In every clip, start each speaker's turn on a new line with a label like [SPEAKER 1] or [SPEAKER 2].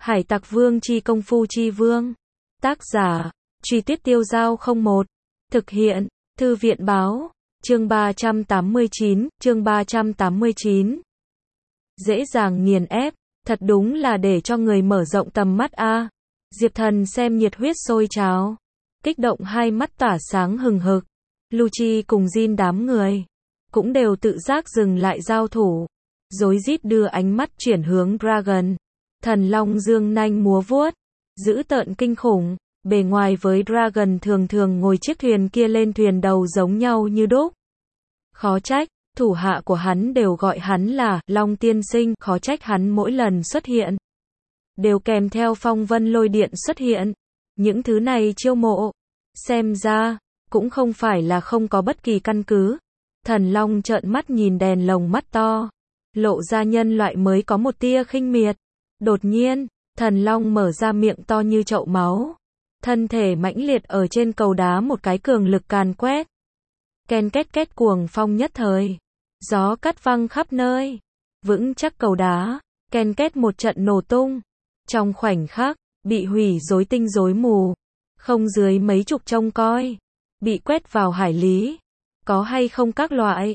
[SPEAKER 1] Hải Tặc Vương chi công phu chi vương. Tác giả, Truy Tuyết Tiêu Dao 01. Thực hiện, Thư viện báo, chương 389. Dễ dàng nghiền ép, thật đúng là để cho người mở rộng tầm mắt a. Diệp Thần xem nhiệt huyết sôi trào, kích động hai mắt tỏa sáng hừng hực. Lucci cùng Jin đám người cũng đều tự giác dừng lại giao thủ, rối rít đưa ánh mắt chuyển hướng Dragon. Thần long dương nanh múa vuốt, dữ tợn kinh khủng, bề ngoài với Dragon thường thường ngồi chiếc thuyền kia lên thuyền đầu giống nhau như đúc. Khó trách, thủ hạ của hắn đều gọi hắn là Long Tiên Sinh, khó trách hắn mỗi lần xuất hiện đều kèm theo phong vân lôi điện xuất hiện. Những thứ này chiêu mộ, xem ra cũng không phải là không có bất kỳ căn cứ. Thần long trợn mắt nhìn đèn lồng mắt to, lộ ra nhân loại mới có một tia khinh miệt. Đột nhiên, thần long mở ra miệng to như chậu máu, thân thể mãnh liệt ở trên cầu đá một cái cường lực càn quét. Ken két két cuồng phong nhất thời, gió cắt văng khắp nơi, vững chắc cầu đá, ken két một trận nổ tung. Trong khoảnh khắc, bị hủy rối tinh rối mù, không dưới mấy chục trông coi, bị quét vào hải lý. Có hay không các loại,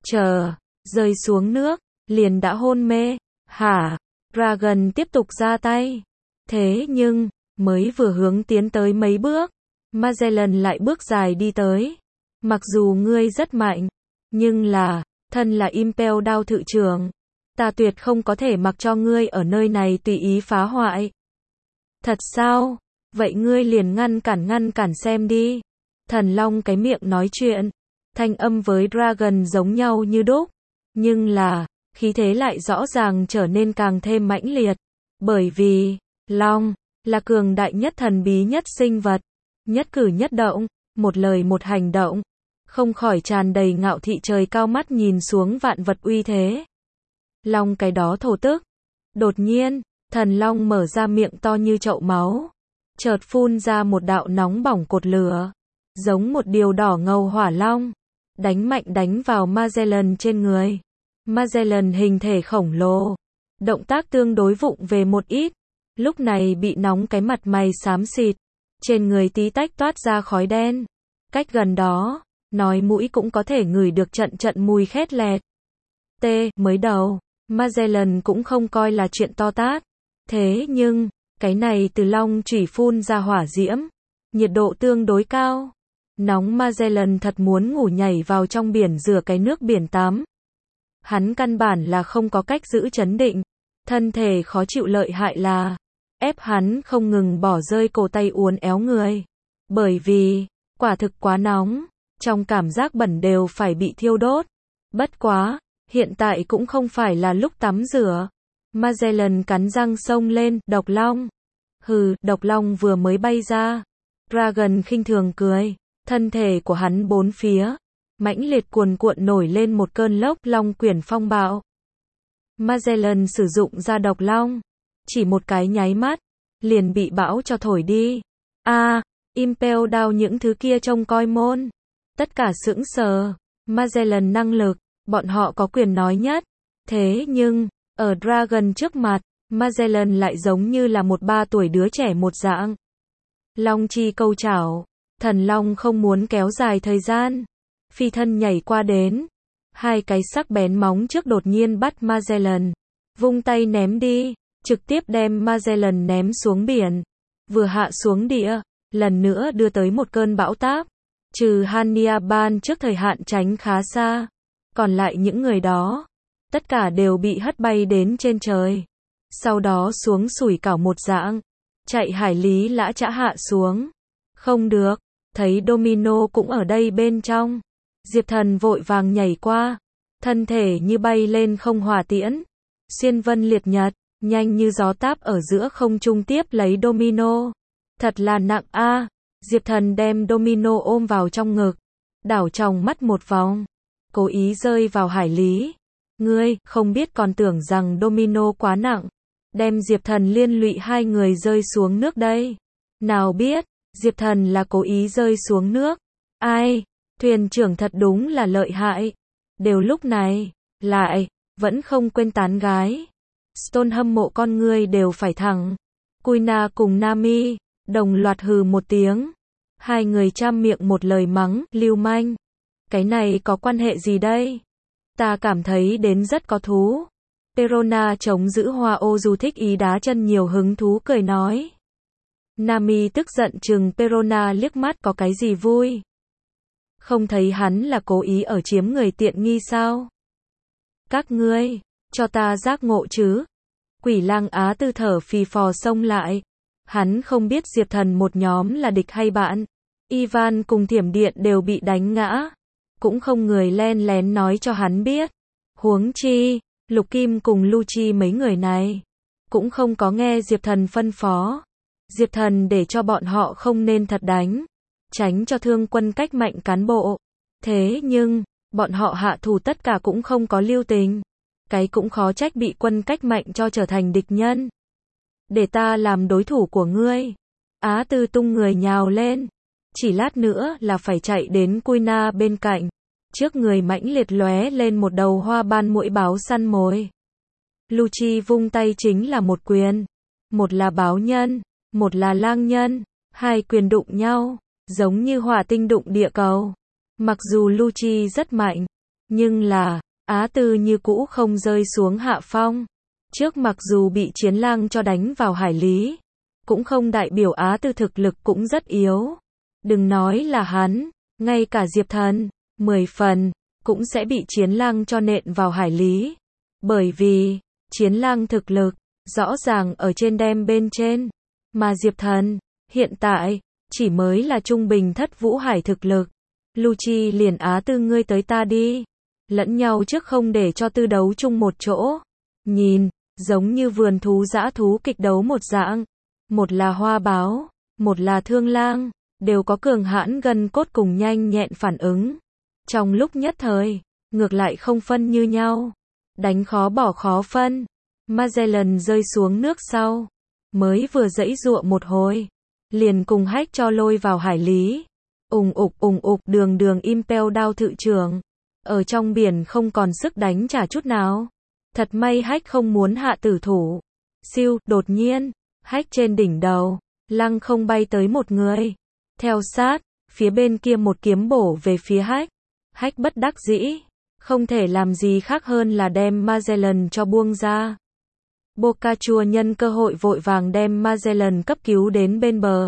[SPEAKER 1] rơi xuống nước, liền đã hôn mê. Hả? Dragon tiếp tục ra tay. Thế nhưng, mới vừa hướng tiến tới mấy bước, Magellan lại bước dài đi tới. Mặc dù ngươi rất mạnh, nhưng là, thân là Impel Đao thự trưởng, ta tuyệt không có thể mặc cho ngươi ở nơi này tùy ý phá hoại. Thật sao? Vậy ngươi liền ngăn cản xem đi. Thần long cái miệng nói chuyện, thanh âm với Dragon giống nhau như đúc, nhưng là, khí thế lại rõ ràng trở nên càng thêm mãnh liệt, bởi vì, long, là cường đại nhất thần bí nhất sinh vật, nhất cử nhất động, một lời một hành động, không khỏi tràn đầy ngạo thị trời cao mắt nhìn xuống vạn vật uy thế. Long cái đó thổ tức. Đột nhiên, thần long mở ra miệng to như chậu máu, chợt phun ra một đạo nóng bỏng cột lửa, giống một điều đỏ ngầu hỏa long, đánh mạnh đánh vào Magellan trên người. Magellan hình thể khổng lồ, động tác tương đối vụng về một ít, lúc này bị nóng cái mặt mày xám xịt, trên người tí tách toát ra khói đen. Cách gần đó, nói mũi cũng có thể ngửi được trận trận mùi khét lẹt. Mới đầu, Magellan cũng không coi là chuyện to tát. Thế nhưng, cái này từ long chủy phun ra hỏa diễm, nhiệt độ tương đối cao. Nóng Magellan thật muốn ngủ nhảy vào trong biển rửa cái nước biển tắm. Hắn căn bản là không có cách giữ chấn định, thân thể khó chịu lợi hại là ép hắn không ngừng bỏ rơi cổ tay uốn éo người. Bởi vì, quả thực quá nóng, trong cảm giác bẩn đều phải bị thiêu đốt. Bất quá, hiện tại cũng không phải là lúc tắm rửa. Magellan cắn răng xông lên, độc long. Hừ, độc long vừa mới bay ra. Dragon khinh thường cười, thân thể của hắn bốn phía mãnh liệt cuồn cuộn nổi lên một cơn lốc long quyển phong bạo. Magellan sử dụng ra độc long, chỉ một cái nháy mắt, liền bị bão cho thổi đi. Impel Đao những thứ kia trông coi môn, tất cả sững sờ. Magellan năng lực, bọn họ có quyền nói nhất. Thế nhưng, ở Dragon trước mặt, Magellan lại giống như là một 3 tuổi đứa trẻ một dạng. Long chi câu chảo, thần long không muốn kéo dài thời gian, phi thân nhảy qua đến, hai cái sắc bén móng trước đột nhiên bắt Magellan, vung tay ném đi, trực tiếp đem Magellan ném xuống biển. Vừa hạ xuống địa, lần nữa đưa tới một cơn bão táp. Trừ Hannibal trước thời hạn tránh khá xa, còn lại những người đó, tất cả đều bị hất bay đến trên trời. Sau đó xuống sủi cảo một dạng, chạy hải lý lã chã hạ xuống. Không được, thấy Domino cũng ở đây bên trong. Diệp Thần vội vàng nhảy qua, thân thể như bay lên không hỏa tiễn, xuyên vân liệt nhật, nhanh như gió táp ở giữa không trung tiếp lấy Domino. Thật là nặng a. Diệp Thần đem Domino ôm vào trong ngực, đảo tròng mắt một vòng, cố ý rơi vào hải lý. Ngươi, không biết còn tưởng rằng Domino quá nặng, đem Diệp Thần liên lụy hai người rơi xuống nước đây. Nào biết, Diệp Thần là cố ý rơi xuống nước. Ai, thuyền trưởng thật đúng là lợi hại. Đều lúc này, lại, vẫn không quên tán gái. Stone hâm mộ con ngươi đều phải thẳng. Kuina cùng Nami đồng loạt hừ một tiếng. Hai người trăm miệng một lời mắng, lưu manh. Cái này có quan hệ gì đây? Ta cảm thấy đến rất có thú. Perona chống giữ Hoa Ô Du thích ý đá chân nhiều hứng thú cười nói. Nami tức giận trừng Perona liếc mắt có cái gì vui. Không thấy hắn là cố ý ở chiếm người tiện nghi sao? Các ngươi, cho ta giác ngộ chứ. Quỷ lang Á Tư thở phì phò xông lại. Hắn không biết Diệp Thần một nhóm là địch hay bạn. Ivan cùng Thiểm Điện đều bị đánh ngã. Cũng không người len lén nói cho hắn biết. Huống chi, Lục Kim cùng Lucci mấy người này cũng không có nghe Diệp Thần phân phó. Diệp Thần để cho bọn họ không nên thật đánh, tránh cho thương quân cách mạnh cán bộ. Thế nhưng, bọn họ hạ thủ tất cả cũng không có lưu tình. Cái cũng khó trách bị quân cách mạnh cho trở thành địch nhân. Để ta làm đối thủ của ngươi. Á Tư tung người nhào lên. Chỉ lát nữa là phải chạy đến Kuina bên cạnh. Trước người mãnh liệt lóe lên một đầu hoa ban muỗi báo săn mồi. Lucci vung tay chính là một quyền. Một là báo nhân, một là lang nhân. Hai quyền đụng nhau, giống như hỏa tinh đụng địa cầu. Mặc dù Lucci rất mạnh, nhưng là, Á Tư như cũ không rơi xuống hạ phong. Trước mặc dù bị chiến lang cho đánh vào hải lý, cũng không đại biểu Á Tư thực lực cũng rất yếu. Đừng nói là hắn, ngay cả Diệp Thần, 10 phần, cũng sẽ bị chiến lang cho nện vào hải lý. Bởi vì, chiến lang thực lực, rõ ràng ở trên đem bên trên. Mà Diệp Thần, hiện tại, chỉ mới là trung bình thất vũ hải thực lực. Lucci liền Á Tư ngươi tới ta đi. Lẫn nhau trước không để cho tư đấu chung một chỗ. Nhìn, giống như vườn thú dã thú kịch đấu một dạng. Một là hoa báo, một là thương lang, đều có cường hãn gân cốt cùng nhanh nhẹn phản ứng. Trong lúc nhất thời, ngược lại không phân như nhau. Đánh khó bỏ khó phân. Magellan rơi xuống nước sau. Mới vừa giãy giụa một hồi. Liền cùng Hách cho lôi vào hải lý. Ùng ục đường đường Impel đao thự trưởng. Ở trong biển không còn sức đánh trả chút nào. Thật may Hách không muốn hạ tử thủ. Siêu, đột nhiên, Hách trên đỉnh đầu, lăng không bay tới một người. Theo sát, phía bên kia một kiếm bổ về phía Hách. Hách bất đắc dĩ, không thể làm gì khác hơn là đem Magellan cho buông ra. Boca Chua nhân cơ hội vội vàng đem Magellan cấp cứu đến bên bờ.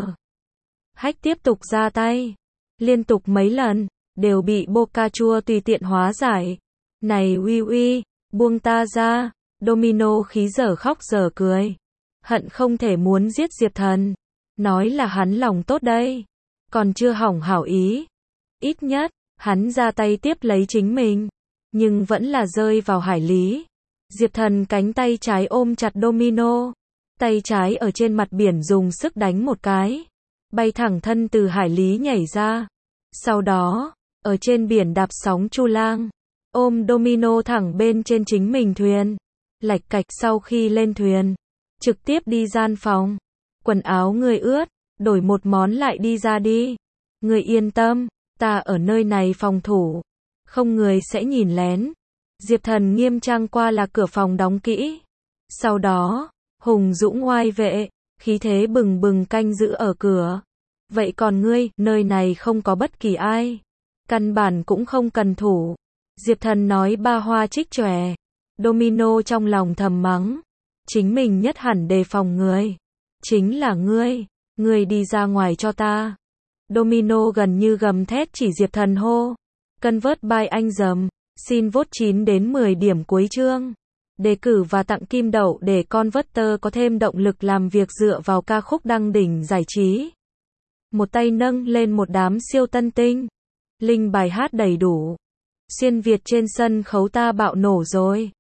[SPEAKER 1] Hách tiếp tục ra tay, liên tục mấy lần, đều bị Boca Chua tùy tiện hóa giải. Này uy, buông ta ra, Domino khí dở khóc dở cười. Hận không thể muốn giết Diệp Thần. Nói là hắn lòng tốt đây. Còn chưa hỏng hảo ý. Ít nhất, hắn ra tay tiếp lấy chính mình. Nhưng vẫn là rơi vào hải lý. Diệp Thần cánh tay trái ôm chặt Domino. Tay trái ở trên mặt biển dùng sức đánh một cái. Bay thẳng thân từ hải lý nhảy ra. Sau đó, ở trên biển đạp sóng chu lang. Ôm Domino thẳng bên trên chính mình thuyền. Lạch cạch sau khi lên thuyền. Trực tiếp đi gian phòng. Quần áo người ướt, đổi một món lại đi ra đi. Người yên tâm, ta ở nơi này phòng thủ. Không người sẽ nhìn lén. Diệp Thần nghiêm trang qua là cửa phòng đóng kỹ. Sau đó, hùng dũng oai vệ, khí thế bừng bừng canh giữ ở cửa. Vậy còn ngươi, nơi này không có bất kỳ ai. Căn bản cũng không cần thủ. Diệp Thần nói ba hoa trích chòe. Domino trong lòng thầm mắng. Chính mình nhất hẳn đề phòng người. Chính là ngươi đi ra ngoài cho ta. Domino gần như gầm thét chỉ Diệp Thần hô. Convert by anh dầm. Xin vote 9 đến 10 điểm cuối chương. Đề cử và tặng kim đậu để Converter có thêm động lực làm việc dựa vào ca khúc đăng đỉnh giải trí. Một tay nâng lên một đám siêu tân tinh. Link bài hát đầy đủ. Xuyên Việt trên sân khấu ta bạo nổ rồi.